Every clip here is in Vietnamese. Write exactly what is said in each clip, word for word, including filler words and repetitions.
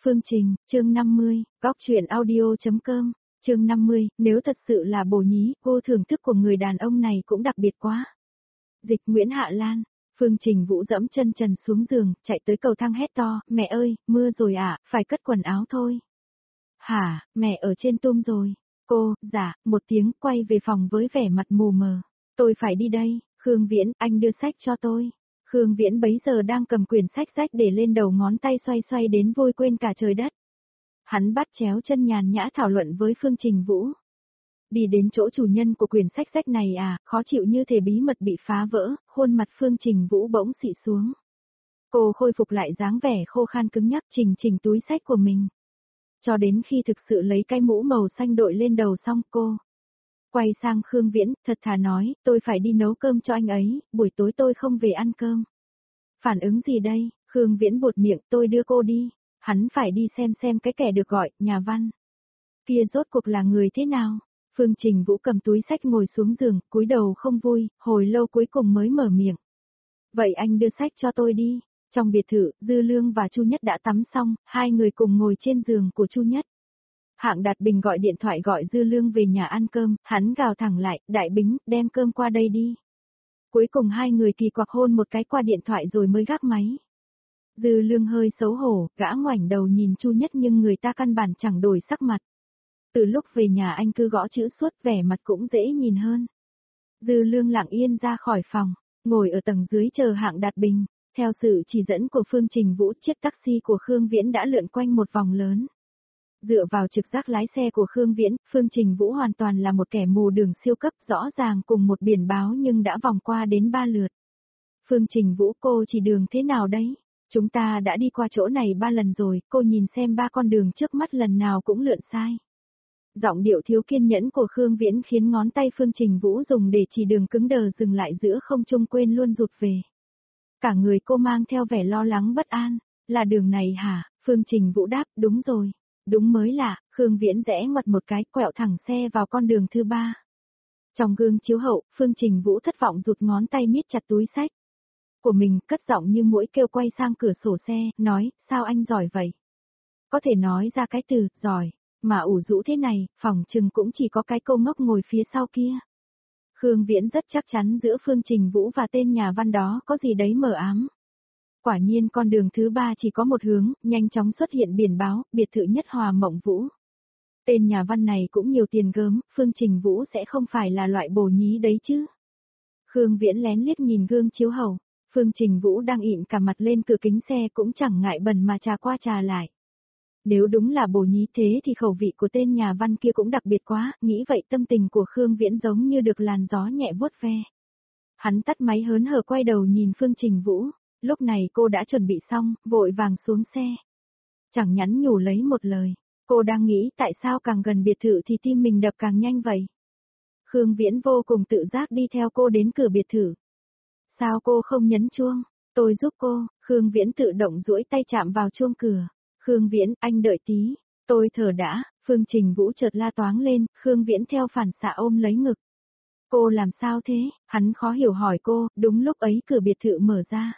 Phương Trình, chương năm mươi, góc truyện audio.com, chương năm mươi, nếu thật sự là bồ nhí, cô thưởng thức của người đàn ông này cũng đặc biệt quá. Dịch Nguyễn Hạ Lan, Phương Trình Vũ dẫm chân trần xuống giường, chạy tới cầu thang hét to, mẹ ơi, mưa rồi ạ, à, phải cất quần áo thôi. Hả, mẹ ở trên tum rồi. Cô, dạ, một tiếng, quay về phòng với vẻ mặt mù mờ. Tôi phải đi đây, Khương Viễn, anh đưa sách cho tôi. Khương Viễn bấy giờ đang cầm quyển sách rách để lên đầu ngón tay xoay xoay đến vôi quên cả trời đất. Hắn bắt chéo chân nhàn nhã thảo luận với Phương Trình Vũ. Đi đến chỗ chủ nhân của quyển sách rách này à, khó chịu như thể bí mật bị phá vỡ, khuôn mặt Phương Trình Vũ bỗng xị xuống. Cô khôi phục lại dáng vẻ khô khan cứng nhắc chỉnh chỉnh túi sách của mình. Cho đến khi thực sự lấy cái mũ màu xanh đội lên đầu xong cô quay sang Khương Viễn, thật thà nói, tôi phải đi nấu cơm cho anh ấy, buổi tối tôi không về ăn cơm. Phản ứng gì đây? Khương Viễn buột miệng, tôi đưa cô đi. Hắn phải đi xem xem cái kẻ được gọi, nhà văn. Kia rốt cuộc là người thế nào? Phương Trình Vũ cầm túi sách ngồi xuống giường, cúi đầu không vui, hồi lâu cuối cùng mới mở miệng. Vậy anh đưa sách cho tôi đi. Trong biệt thự, Dư Lương và Chu Nhất đã tắm xong, hai người cùng ngồi trên giường của Chu Nhất. Hạng Đạt Bình gọi điện thoại gọi Dư Lương về nhà ăn cơm, hắn gào thẳng lại, Đại Bính, đem cơm qua đây đi. Cuối cùng hai người kỳ quặc hôn một cái qua điện thoại rồi mới gác máy. Dư Lương hơi xấu hổ, gã ngoảnh đầu nhìn Chu Nhất nhưng người ta căn bản chẳng đổi sắc mặt. Từ lúc về nhà anh cứ gõ chữ suốt, vẻ mặt cũng dễ nhìn hơn. Dư Lương lặng yên ra khỏi phòng, ngồi ở tầng dưới chờ Hạng Đạt Bình. Theo sự chỉ dẫn của Phương Trình Vũ, chiếc taxi của Khương Viễn đã lượn quanh một vòng lớn. Dựa vào trực giác lái xe của Khương Viễn, Phương Trình Vũ hoàn toàn là một kẻ mù đường siêu cấp, rõ ràng cùng một biển báo nhưng đã vòng qua đến ba lượt. Phương Trình Vũ, cô chỉ đường thế nào đấy? Chúng ta đã đi qua chỗ này ba lần rồi, cô nhìn xem ba con đường trước mắt lần nào cũng lượn sai. Giọng điệu thiếu kiên nhẫn của Khương Viễn khiến ngón tay Phương Trình Vũ dùng để chỉ đường cứng đờ dừng lại giữa không trung, quên luôn rụt về. Cả người cô mang theo vẻ lo lắng bất an, là đường này hả? Phương Trình Vũ đáp, đúng rồi. Đúng mới lạ, Khương Viễn rẽ ngoặt một cái, quẹo thẳng xe vào con đường thứ ba. Trong gương chiếu hậu, Phương Trình Vũ thất vọng rụt ngón tay miết chặt túi sách của mình, cất giọng như muỗi kêu quay sang cửa sổ xe, nói, sao anh giỏi vậy? Có thể nói ra cái từ, giỏi, mà ủ rũ thế này, phỏng chừng cũng chỉ có cái cô ngốc ngồi phía sau kia. Khương Viễn rất chắc chắn giữa Phương Trình Vũ và tên nhà văn đó có gì đấy mờ ám. Quả nhiên con đường thứ ba chỉ có một hướng, nhanh chóng xuất hiện biển báo, biệt thự Nhất Hòa Mộng Vũ. Tên nhà văn này cũng nhiều tiền gớm, Phương Trình Vũ sẽ không phải là loại bồ nhí đấy chứ. Khương Viễn lén liếc nhìn gương chiếu hậu, Phương Trình Vũ đang ịn cả mặt lên cửa kính xe cũng chẳng ngại bẩn mà trà qua trà lại. Nếu đúng là bồ nhí thế thì khẩu vị của tên nhà văn kia cũng đặc biệt quá, nghĩ vậy tâm tình của Khương Viễn giống như được làn gió nhẹ vuốt ve. Hắn tắt máy hớn hở quay đầu nhìn Phương Trình Vũ. Lúc này cô đã chuẩn bị xong, vội vàng xuống xe. Chẳng nhắn nhủ lấy một lời. Cô đang nghĩ tại sao càng gần biệt thự thì tim mình đập càng nhanh vậy. Khương Viễn vô cùng tự giác đi theo cô đến cửa biệt thự. Sao cô không nhấn chuông? Tôi giúp cô. Khương Viễn tự động duỗi tay chạm vào chuông cửa. Khương Viễn, anh đợi tí. Tôi thở đã. Phương Trình Vũ chợt la toáng lên, Khương Viễn theo phản xạ ôm lấy ngực. Cô làm sao thế? Hắn khó hiểu hỏi cô, đúng lúc ấy cửa biệt thự mở ra.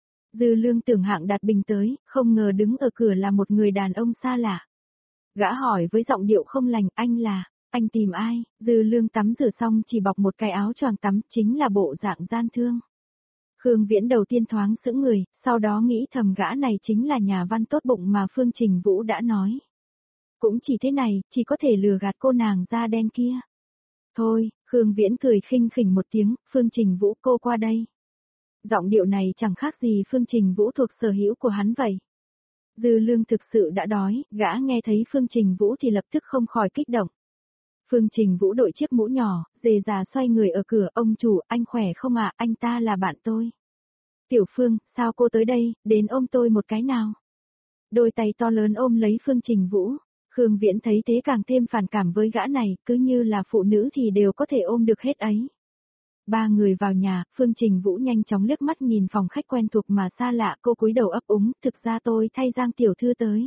Dư Lương tưởng Hạng Đạt Bình tới, không ngờ đứng ở cửa là một người đàn ông xa lạ. Gã hỏi với giọng điệu không lành, anh là, anh tìm ai? Dư Lương tắm rửa xong chỉ bọc một cái áo choàng tắm, chính là bộ dạng gian thương. Khương Viễn đầu tiên thoáng sững người, sau đó nghĩ thầm gã này chính là nhà văn tốt bụng mà Phương Trình Vũ đã nói. Cũng chỉ thế này, chỉ có thể lừa gạt cô nàng da đen kia. Thôi, Khương Viễn cười khinh khỉnh một tiếng, Phương Trình Vũ cô qua đây. Giọng điệu này chẳng khác gì Phương Trình Vũ thuộc sở hữu của hắn vậy. Dư Lương thực sự đã đói, gã nghe thấy Phương Trình Vũ thì lập tức không khỏi kích động. Phương Trình Vũ đội chiếc mũ nhỏ, dề già xoay người ở cửa, ông chủ, anh khỏe không ạ, anh ta là bạn tôi. Tiểu Phương, sao cô tới đây, đến ôm tôi một cái nào. Đôi tay to lớn ôm lấy Phương Trình Vũ, Khương Viễn thấy thế càng thêm phản cảm với gã này, cứ như là phụ nữ thì đều có thể ôm được hết ấy. Ba người vào nhà, Phương Trình Vũ nhanh chóng liếc mắt nhìn phòng khách quen thuộc mà xa lạ, cô cúi đầu ấp úng, thực ra tôi thay Giang tiểu thư tới.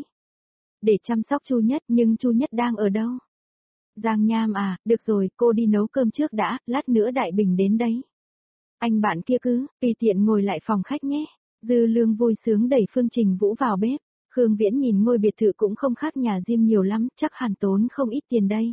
Để chăm sóc Chu Nhất, nhưng Chu Nhất đang ở đâu? Giang Nham à, được rồi, cô đi nấu cơm trước đã, lát nữa Đại Bình đến đấy. Anh bạn kia cứ, tùy tiện ngồi lại phòng khách nhé. Dư Lương vui sướng đẩy Phương Trình Vũ vào bếp. Khương Viễn nhìn ngôi biệt thự cũng không khác nhà riêng nhiều lắm, chắc hẳn tốn không ít tiền đây.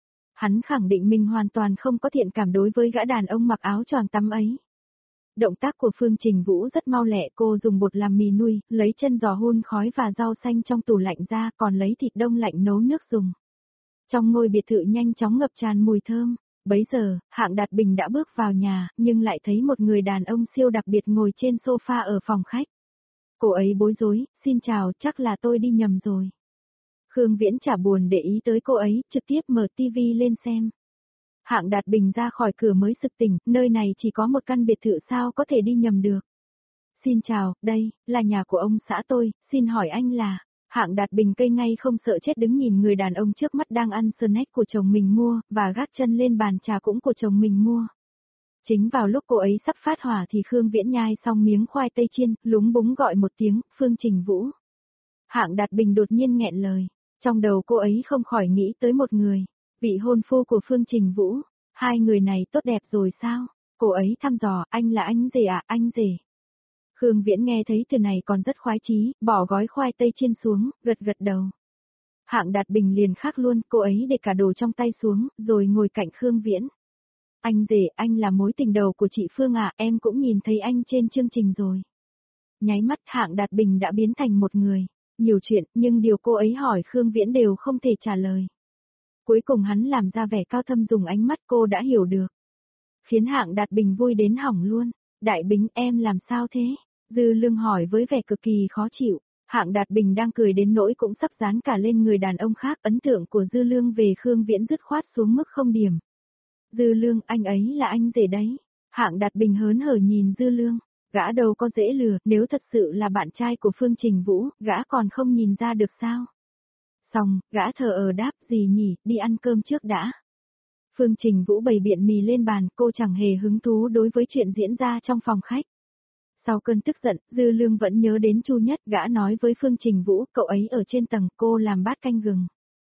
Hắn khẳng định mình hoàn toàn không có thiện cảm đối với gã đàn ông mặc áo choàng tắm ấy. Động tác của Phương Trình Vũ rất mau lẹ, cô dùng bột làm mì nui, lấy chân giò hun khói và rau xanh trong tủ lạnh ra, còn lấy thịt đông lạnh nấu nước dùng. Trong ngôi biệt thự nhanh chóng ngập tràn mùi thơm. Bấy giờ, Hạng Đạt Bình đã bước vào nhà, nhưng lại thấy một người đàn ông siêu đặc biệt ngồi trên sofa ở phòng khách. Cô ấy bối rối, xin chào, chắc là tôi đi nhầm rồi. Khương Viễn chả buồn để ý tới cô ấy, trực tiếp mở tivi lên xem. Hạng Đạt Bình ra khỏi cửa mới sực tỉnh, nơi này chỉ có một căn biệt thự sao có thể đi nhầm được. Xin chào, đây, là nhà của ông xã tôi, xin hỏi anh là... Hạng Đạt Bình cây ngay không sợ chết đứng nhìn người đàn ông trước mắt đang ăn snack của chồng mình mua, và gác chân lên bàn trà cũng của chồng mình mua. Chính vào lúc cô ấy sắp phát hỏa thì Khương Viễn nhai xong miếng khoai tây chiên, lúng búng gọi một tiếng, Phương Trình Vũ. Hạng Đạt Bình đột nhiên nghẹn lời, trong đầu cô ấy không khỏi nghĩ tới một người, vị hôn phu của Phương Trình Vũ. Hai người này tốt đẹp rồi sao? Cô ấy thăm dò, anh là anh rể à, anh rể. Khương Viễn nghe thấy từ này còn rất khoái chí, bỏ gói khoai tây chiên xuống, gật gật đầu. Hạng Đạt Bình liền khác luôn, cô ấy để cả đồ trong tay xuống, rồi ngồi cạnh Khương Viễn. Anh rể, anh là mối tình đầu của chị Phương à, em cũng nhìn thấy anh trên chương trình rồi. Nháy mắt Hạng Đạt Bình đã biến thành một người, nhiều chuyện, nhưng điều cô ấy hỏi Khương Viễn đều không thể trả lời. Cuối cùng hắn làm ra vẻ cao thâm dùng ánh mắt cô đã hiểu được. Khiến Hạng Đạt Bình vui đến hỏng luôn. Đại Bính, em làm sao thế? Dư Lương hỏi với vẻ cực kỳ khó chịu. Hạng Đạt Bình đang cười đến nỗi cũng sắp dán cả lên người đàn ông khác. Ấn tượng của Dư Lương về Khương Viễn dứt khoát xuống mức không điểm. Dư Lương, anh ấy là anh rể đấy. Hạng Đạt Bình hớn hở nhìn Dư Lương. Gã đâu có dễ lừa, nếu thật sự là bạn trai của Phương Trình Vũ, gã còn không nhìn ra được sao? Xong, gã thờ ờ đáp, gì nhỉ, đi ăn cơm trước đã. Phương Trình Vũ bày biện mì lên bàn, cô chẳng hề hứng thú đối với chuyện diễn ra trong phòng khách. Sau cơn tức giận, Dư Lương vẫn nhớ đến Chu Nhất, gã nói với Phương Trình Vũ, cậu ấy ở trên tầng, cô làm bát canh gừng.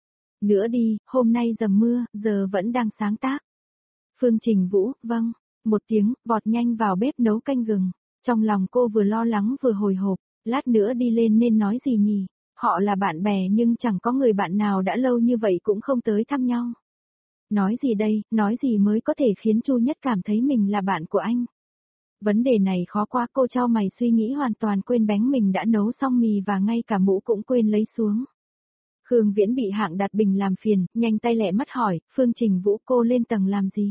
Nữa đi, hôm nay dầm mưa, giờ vẫn đang sáng tác. Phương Trình Vũ, vâng, một tiếng, vọt nhanh vào bếp nấu canh gừng. Trong lòng cô vừa lo lắng vừa hồi hộp, lát nữa đi lên nên nói gì nhỉ? Họ là bạn bè nhưng chẳng có người bạn nào đã lâu như vậy cũng không tới thăm nhau. Nói gì đây, nói gì mới có thể khiến Chu Nhất cảm thấy mình là bạn của anh? Vấn đề này khó quá, cô chau mày suy nghĩ hoàn toàn quên bánh mình đã nấu xong mì và ngay cả mũ cũng quên lấy xuống. Khương Viễn bị Hạng Đạt Bình làm phiền, nhanh tay lẹ mắt hỏi, Phương Trình Vũ, cô lên tầng làm gì?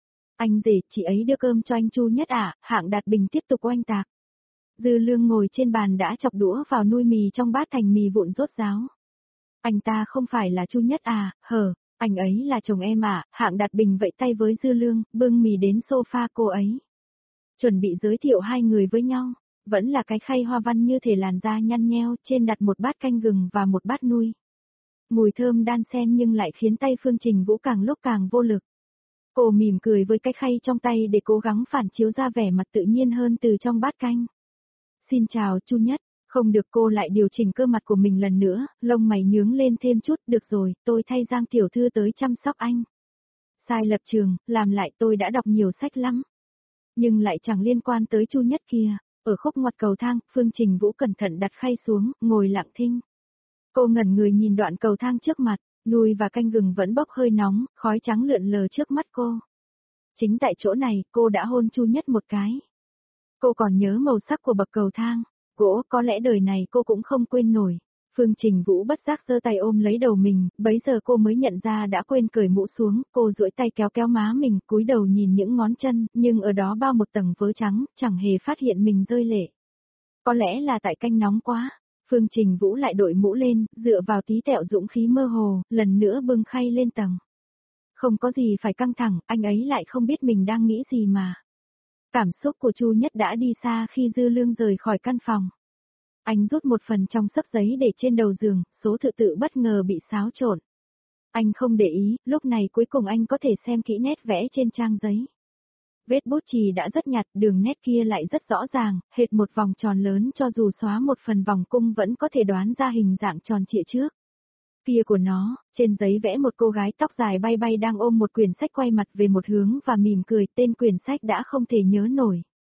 Anh rể, chị ấy đưa cơm cho anh Chu Nhất à? Hạng Đạt Bình tiếp tục oanh tạc. Dư Lương ngồi trên bàn đã chọc đũa vào nui mì trong bát thành mì vụn rốt ráo. Anh ta không phải là Chu Nhất à, hờ, anh ấy là chồng em à? Hạng Đạt Bình vẫy tay với Dư Lương, bưng mì đến sofa cô ấy. Chuẩn bị giới thiệu hai người với nhau, vẫn là cái khay hoa văn như thể làn da nhăn nheo, trên đặt một bát canh gừng và một bát nui. Mùi thơm đan xen nhưng lại khiến tay Phương Trình Vũ càng lúc càng vô lực. Cô mỉm cười với cái khay trong tay để cố gắng phản chiếu ra vẻ mặt tự nhiên hơn từ trong bát canh. Xin chào Chu Nhất, không được, cô lại điều chỉnh cơ mặt của mình lần nữa, lông mày nhướng lên thêm chút, được rồi, tôi thay Giang tiểu thư tới chăm sóc anh. Sai lập trường, làm lại, tôi đã đọc nhiều sách lắm. Nhưng lại chẳng liên quan tới Chu Nhất kia. Ở khúc ngoặt cầu thang, Phương Trình Vũ cẩn thận đặt khay xuống, ngồi lặng thinh. Cô ngẩn người nhìn đoạn cầu thang trước mặt, nui và canh gừng vẫn bốc hơi nóng, khói trắng lượn lờ trước mắt cô. Chính tại chỗ này, cô đã hôn Chu Nhất một cái. Cô còn nhớ màu sắc của bậc cầu thang, gỗ, có lẽ đời này cô cũng không quên nổi. Phương Trình Vũ bất giác giơ tay ôm lấy đầu mình, bấy giờ cô mới nhận ra đã quên cởi mũ xuống, cô duỗi tay kéo kéo má mình, cúi đầu nhìn những ngón chân, nhưng ở đó bao một tầng vớ trắng, chẳng hề phát hiện mình rơi lệ. Có lẽ là tại canh nóng quá. Phương Trình Vũ lại đội mũ lên, dựa vào tí tẹo dũng khí mơ hồ, lần nữa bưng khay lên tầng. Không có gì phải căng thẳng, anh ấy lại không biết mình đang nghĩ gì mà. Cảm xúc của Chu Nhất đã đi xa khi Dư Lương rời khỏi căn phòng. Anh rút một phần trong xấp giấy để trên đầu giường, số tự tự bất ngờ bị xáo trộn. Anh không để ý, lúc này cuối cùng anh có thể xem kỹ nét vẽ trên trang giấy. Vết bút chì đã rất nhạt, đường nét kia lại rất rõ ràng, hệt một vòng tròn lớn, cho dù xóa một phần vòng cung vẫn có thể đoán ra hình dạng tròn trịa trước. Kia của nó, trên giấy vẽ một cô gái tóc dài bay bay đang ôm một quyển sách quay mặt về một hướng và mỉm cười, tên quyển sách đã không thể nhớ nổi.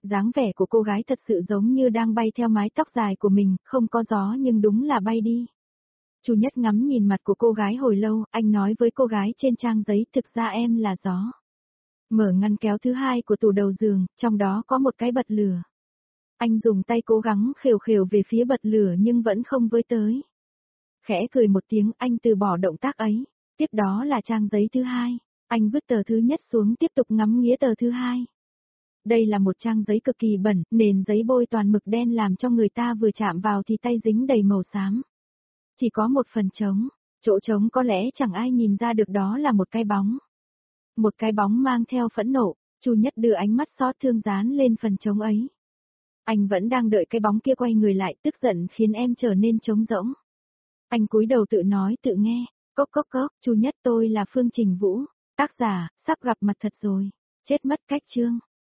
Dáng vẻ của cô gái thật sự giống như đang bay theo mái tóc dài của mình, không có gió nhưng đúng là bay đi. Chu Nhất ngắm nhìn mặt của cô gái hồi lâu, anh nói với cô gái trên trang giấy, thực ra em là gió. Mở ngăn kéo thứ hai của tủ đầu giường, trong đó có một cái bật lửa. Anh dùng tay cố gắng khều khều về phía bật lửa nhưng vẫn không với tới. Khẽ cười một tiếng, anh từ bỏ động tác ấy. Tiếp đó là trang giấy thứ hai. Anh vứt tờ thứ nhất xuống, tiếp tục ngắm nghía tờ thứ hai. Đây là một trang giấy cực kỳ bẩn, nền giấy bôi toàn mực đen làm cho người ta vừa chạm vào thì tay dính đầy màu xám. Chỉ có một phần trống, chỗ trống có lẽ chẳng ai nhìn ra được đó là một cái bóng. Một cái bóng mang theo phẫn nộ, Chu Nhất đưa ánh mắt xót thương dán lên phần trống ấy. Anh vẫn đang đợi cái bóng kia quay người lại, tức giận khiến em trở nên trống rỗng. Anh cúi đầu tự nói tự nghe, cốc cốc cốc, Chu Nhất, tôi là Phương Trình Vũ, tác giả, sắp gặp mặt thật rồi, chết mất cách chương.